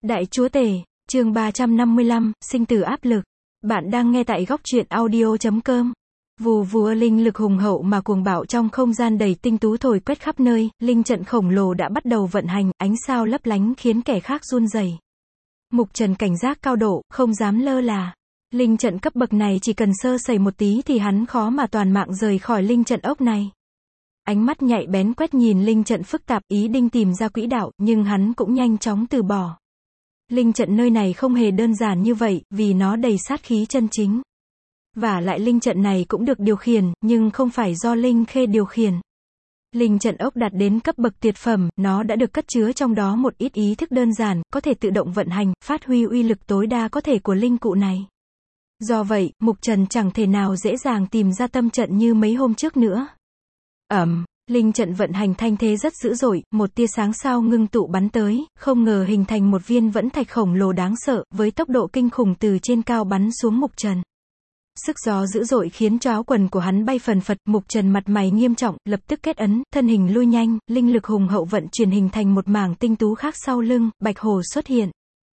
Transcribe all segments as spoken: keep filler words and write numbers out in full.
Đại chúa tể, chương ba trăm năm mươi lăm, sinh tử áp lực. Bạn đang nghe tại góc truyện audio chấm com. Vù vù, linh lực hùng hậu mà cuồng bạo trong không gian đầy tinh tú thổi quét khắp nơi, linh trận khổng lồ đã bắt đầu vận hành, ánh sao lấp lánh khiến kẻ khác run rẩy. Mục Trần cảnh giác cao độ, không dám lơ là. Linh trận cấp bậc này chỉ cần sơ sẩy một tí thì hắn khó mà toàn mạng rời khỏi linh trận ốc này. Ánh mắt nhạy bén quét nhìn linh trận phức tạp, ý định tìm ra quỹ đạo, nhưng hắn cũng nhanh chóng từ bỏ. Linh trận nơi này không hề đơn giản như vậy, vì nó đầy sát khí chân chính. Và lại linh trận này cũng được điều khiển, nhưng không phải do Linh Khê điều khiển. Linh trận ốc đạt đến cấp bậc tuyệt phẩm, nó đã được cất chứa trong đó một ít ý thức đơn giản, có thể tự động vận hành, phát huy uy lực tối đa có thể của linh cụ này. Do vậy, Mục Trần chẳng thể nào dễ dàng tìm ra tâm trận như mấy hôm trước nữa. Ẩm, linh trận vận hành thanh thế rất dữ dội, một tia sáng sao ngưng tụ bắn tới, không ngờ hình thành một viên vẫn thạch khổng lồ đáng sợ, với tốc độ kinh khủng từ trên cao bắn xuống Mục Trần. Sức gió dữ dội khiến cho áo quần của hắn bay phần phật, Mục Trần mặt mày nghiêm trọng, lập tức kết ấn, thân hình lui nhanh, linh lực hùng hậu vận chuyển hình thành một mảng tinh tú khác sau lưng, Bạch Hổ xuất hiện.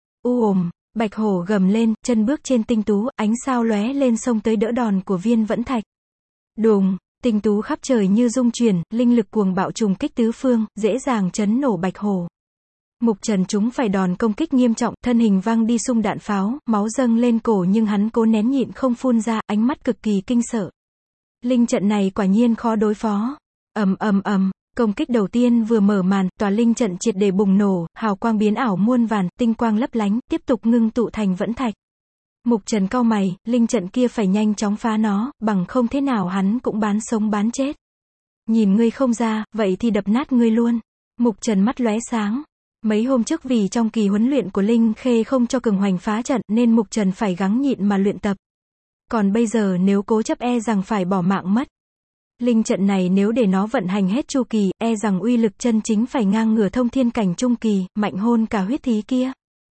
U ồm, Bạch Hổ gầm lên, chân bước trên tinh tú, ánh sao lóe lên xông tới đỡ đòn của viên vẫn thạch. Đùng, tinh tú khắp trời như rung chuyển, linh lực cuồng bạo trùng kích tứ phương, dễ dàng chấn nổ Bạch Hổ. Mục Trần trúng phải đòn công kích nghiêm trọng, thân hình văng đi xung đạn pháo, máu dâng lên cổ nhưng hắn cố nén nhịn không phun ra, ánh mắt cực kỳ kinh sợ. Linh trận này quả nhiên khó đối phó. Ầm ầm ầm, công kích đầu tiên vừa mở màn, tòa linh trận triệt để bùng nổ, hào quang biến ảo muôn vàn, tinh quang lấp lánh, tiếp tục ngưng tụ thành vẫn thạch. Mục Trần cau mày, linh trận kia phải nhanh chóng phá nó, bằng không thế nào hắn cũng bán sống bán chết. Nhìn ngươi không ra, vậy thì đập nát ngươi luôn. Mục Trần mắt lóe sáng. Mấy hôm trước vì trong kỳ huấn luyện của Linh Khê không cho Cường Hoành phá trận nên Mục Trần phải gắng nhịn mà luyện tập. Còn bây giờ nếu cố chấp e rằng phải bỏ mạng mất. Linh trận này nếu để nó vận hành hết chu kỳ, e rằng uy lực chân chính phải ngang ngửa thông thiên cảnh trung kỳ, mạnh hơn cả huyết thí kia.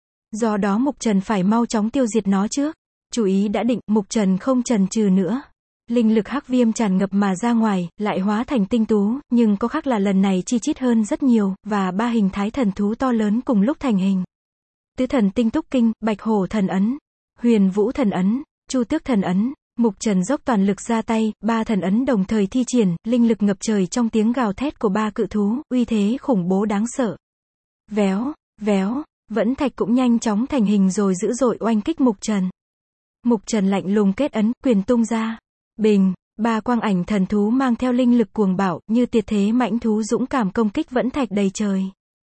Do đó Mục Trần phải mau chóng tiêu diệt nó trước. Chú ý đã định, Mục Trần không chần chừ nữa. Linh lực hắc viêm tràn ngập mà ra ngoài, lại hóa thành tinh tú, nhưng có khác là lần này chi chít hơn rất nhiều, và ba hình thái thần thú to lớn cùng lúc thành hình. Tứ thần tinh túc kinh, Bạch Hổ thần ấn, Huyền Vũ thần ấn, Chu Tước thần ấn. Mục Trần dốc toàn lực ra tay, ba thần ấn đồng thời thi triển, linh lực ngập trời trong tiếng gào thét của ba cự thú, uy thế khủng bố đáng sợ. Véo, véo, vẫn thạch cũng nhanh chóng thành hình rồi dữ dội oanh kích Mục Trần. Mục Trần lạnh lùng kết ấn, quyền tung ra. Bình, ba quang ảnh thần thú mang theo linh lực cuồng bạo, như tiệt thế mãnh thú dũng cảm công kích vẫn thạch đầy trời.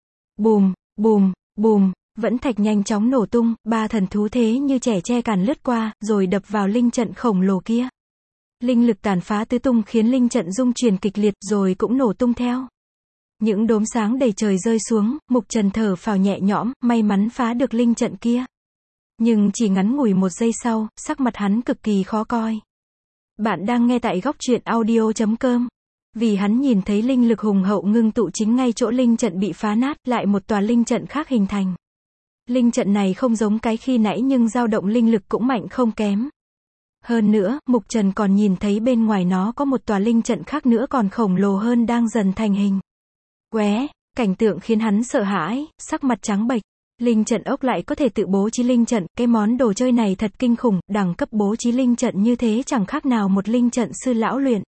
Bùm, bùm, bùm, vẫn thạch nhanh chóng nổ tung, ba thần thú thế như trẻ tre càn lướt qua, rồi đập vào linh trận khổng lồ kia. Linh lực tàn phá tứ tung khiến linh trận rung chuyển kịch liệt rồi cũng nổ tung theo. Những đốm sáng đầy trời rơi xuống, Mục Trần thở phào nhẹ nhõm, may mắn phá được linh trận kia. Nhưng chỉ ngắn ngủi một giây sau, sắc mặt hắn cực kỳ khó coi. Bạn đang nghe tại góc truyện audio chấm com. Vì hắn nhìn thấy linh lực hùng hậu ngưng tụ chính ngay chỗ linh trận bị phá nát, lại một tòa linh trận khác hình thành. Linh trận này không giống cái khi nãy nhưng dao động linh lực cũng mạnh không kém. Hơn nữa, Mục Trần còn nhìn thấy bên ngoài nó có một tòa linh trận khác nữa còn khổng lồ hơn đang dần thành hình. Qué, cảnh tượng khiến hắn sợ hãi, sắc mặt trắng bệch. Linh trận ốc lại có thể tự bố trí linh trận, cái món đồ chơi này thật kinh khủng, đẳng cấp bố trí linh trận như thế chẳng khác nào một linh trận sư lão luyện.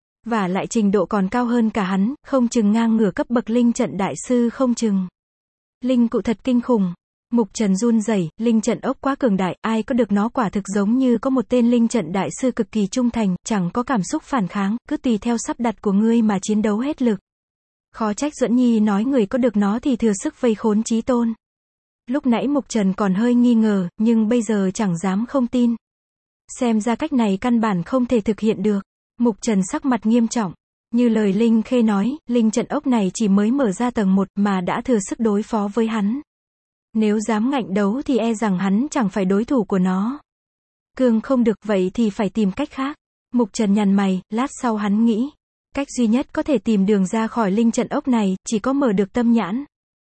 Và lại trình độ còn cao hơn cả hắn, không chừng ngang ngửa cấp bậc linh trận đại sư không chừng. Linh cụ thật kinh khủng. Mục Trần run rẩy, linh trận ốc quá cường đại, ai có được nó quả thực giống như có một tên linh trận đại sư cực kỳ trung thành, chẳng có cảm xúc phản kháng, cứ tùy theo sắp đặt của ngươi mà chiến đấu hết lực. Khó trách Duẫn Nhi nói người có được nó thì thừa sức vây khốn chí tôn. Lúc nãy Mục Trần còn hơi nghi ngờ, nhưng bây giờ chẳng dám không tin. Xem ra cách này căn bản không thể thực hiện được. Mục Trần sắc mặt nghiêm trọng. Như lời Linh Khê nói, linh trận ốc này chỉ mới mở ra tầng một mà đã thừa sức đối phó với hắn. Nếu dám ngạnh đấu thì e rằng hắn chẳng phải đối thủ của nó. Cương không được, vậy thì phải tìm cách khác. Mục Trần nhằn mày, lát sau hắn nghĩ. Cách duy nhất có thể tìm đường ra khỏi linh trận ốc này, chỉ có mở được tâm nhãn.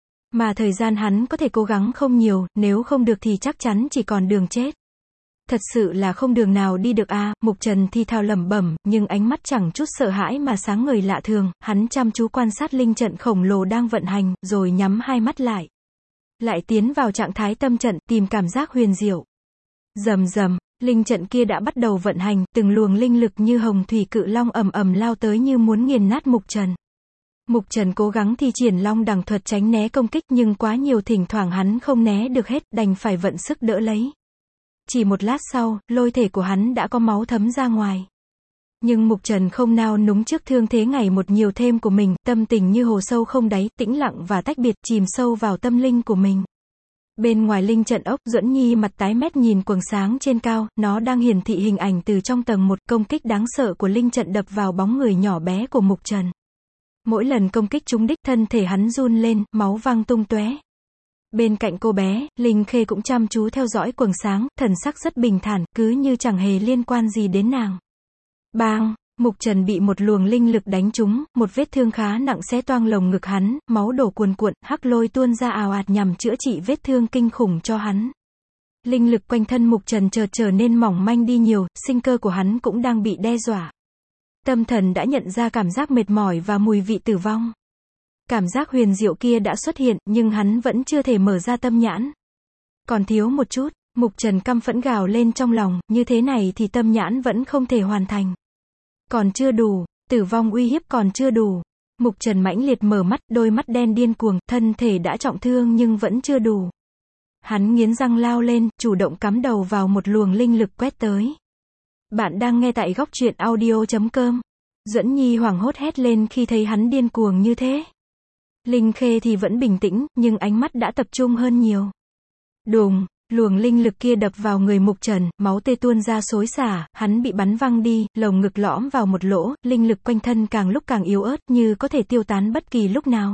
Mà thời gian hắn có thể cố gắng không nhiều, nếu không được thì chắc chắn chỉ còn đường chết. Thật sự là không đường nào đi được à, Mục Trần thi thao lẩm bẩm, nhưng ánh mắt chẳng chút sợ hãi mà sáng ngời lạ thường, hắn chăm chú quan sát linh trận khổng lồ đang vận hành, rồi nhắm hai mắt lại. lại tiến vào trạng thái tâm trận, tìm cảm giác huyền diệu. Rầm rầm, linh trận kia đã bắt đầu vận hành, từng luồng linh lực như hồng thủy cự long ầm ầm lao tới như muốn nghiền nát Mục Trần. Mục Trần cố gắng thi triển long đằng thuật tránh né công kích nhưng quá nhiều, thỉnh thoảng hắn không né được hết, đành phải vận sức đỡ lấy. Chỉ một lát sau, lôi thể của hắn đã có máu thấm ra ngoài. Nhưng Mục Trần không nao núng trước thương thế ngày một nhiều thêm của mình, tâm tình như hồ sâu không đáy, tĩnh lặng và tách biệt, chìm sâu vào tâm linh của mình. Bên ngoài linh trận ốc, Duẫn Nhi mặt tái mét nhìn quầng sáng trên cao, nó đang hiển thị hình ảnh từ trong tầng một, công kích đáng sợ của linh trận đập vào bóng người nhỏ bé của Mục Trần. Mỗi lần công kích trúng đích, thân thể hắn run lên, máu văng tung tóe. Bên cạnh cô bé, Linh Khê cũng chăm chú theo dõi quầng sáng, thần sắc rất bình thản, cứ như chẳng hề liên quan gì đến nàng. Bang! Mục Trần bị một luồng linh lực đánh trúng, một vết thương khá nặng xé toang lồng ngực hắn, máu đổ cuồn cuộn, hắc lôi tuôn ra ào ạt nhằm chữa trị vết thương kinh khủng cho hắn. Linh lực quanh thân Mục Trần chợt trở nên mỏng manh đi nhiều, sinh cơ của hắn cũng đang bị đe dọa. Tâm thần đã nhận ra cảm giác mệt mỏi và mùi vị tử vong. Cảm giác huyền diệu kia đã xuất hiện, nhưng hắn vẫn chưa thể mở ra tâm nhãn. Còn thiếu một chút, Mục Trần căm phẫn gào lên trong lòng, như thế này thì tâm nhãn vẫn không thể hoàn thành. Còn chưa đủ, tử vong uy hiếp còn chưa đủ. Mục Trần mãnh liệt mở mắt, đôi mắt đen điên cuồng, thân thể đã trọng thương nhưng vẫn chưa đủ. Hắn nghiến răng lao lên, chủ động cắm đầu vào một luồng linh lực quét tới. Bạn đang nghe tại góc truyện audio chấm com. Duẫn Nhi hoảng hốt hét lên khi thấy hắn điên cuồng như thế. Linh Khê thì vẫn bình tĩnh, nhưng ánh mắt đã tập trung hơn nhiều. Đùng, luồng linh lực kia đập vào người Mục Trần, máu tê tuôn ra xối xả, hắn bị bắn văng đi, lồng ngực lõm vào một lỗ, linh lực quanh thân càng lúc càng yếu ớt, như có thể tiêu tán bất kỳ lúc nào.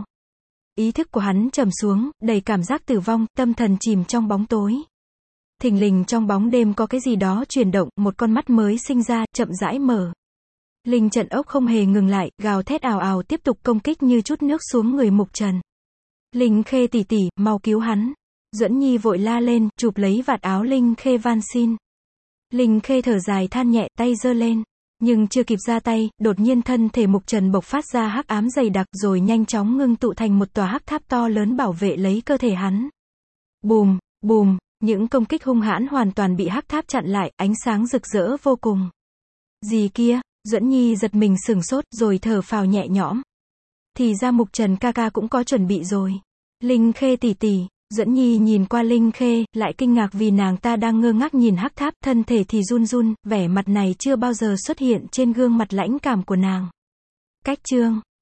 Ý thức của hắn trầm xuống, đầy cảm giác tử vong, tâm thần chìm trong bóng tối. Thình lình trong bóng đêm có cái gì đó chuyển động, một con mắt mới sinh ra, chậm rãi mở. Linh trận ốc không hề ngừng lại, gào thét ào ào tiếp tục công kích như chút nước xuống người Mục Trần. Linh Khê tỷ tỷ, mau cứu hắn. Duẫn Nhi vội la lên, chụp lấy vạt áo Linh Khê van xin. Linh Khê thở dài than nhẹ, tay giơ lên. Nhưng chưa kịp ra tay, đột nhiên thân thể Mục Trần bộc phát ra hắc ám dày đặc rồi nhanh chóng ngưng tụ thành một tòa hắc tháp to lớn bảo vệ lấy cơ thể hắn. Bùm, bùm, những công kích hung hãn hoàn toàn bị hắc tháp chặn lại, ánh sáng rực rỡ vô cùng. Gì kia? Duẫn Nhi giật mình sửng sốt, rồi thở phào nhẹ nhõm. Thì ra Mục Trần ca ca cũng có chuẩn bị rồi. Linh Khê tỷ tỷ, Duẫn Nhi nhìn qua Linh Khê, lại kinh ngạc vì nàng ta đang ngơ ngác nhìn hắc tháp, thân thể thì run run, vẻ mặt này chưa bao giờ xuất hiện trên gương mặt lãnh cảm của nàng. Cách chương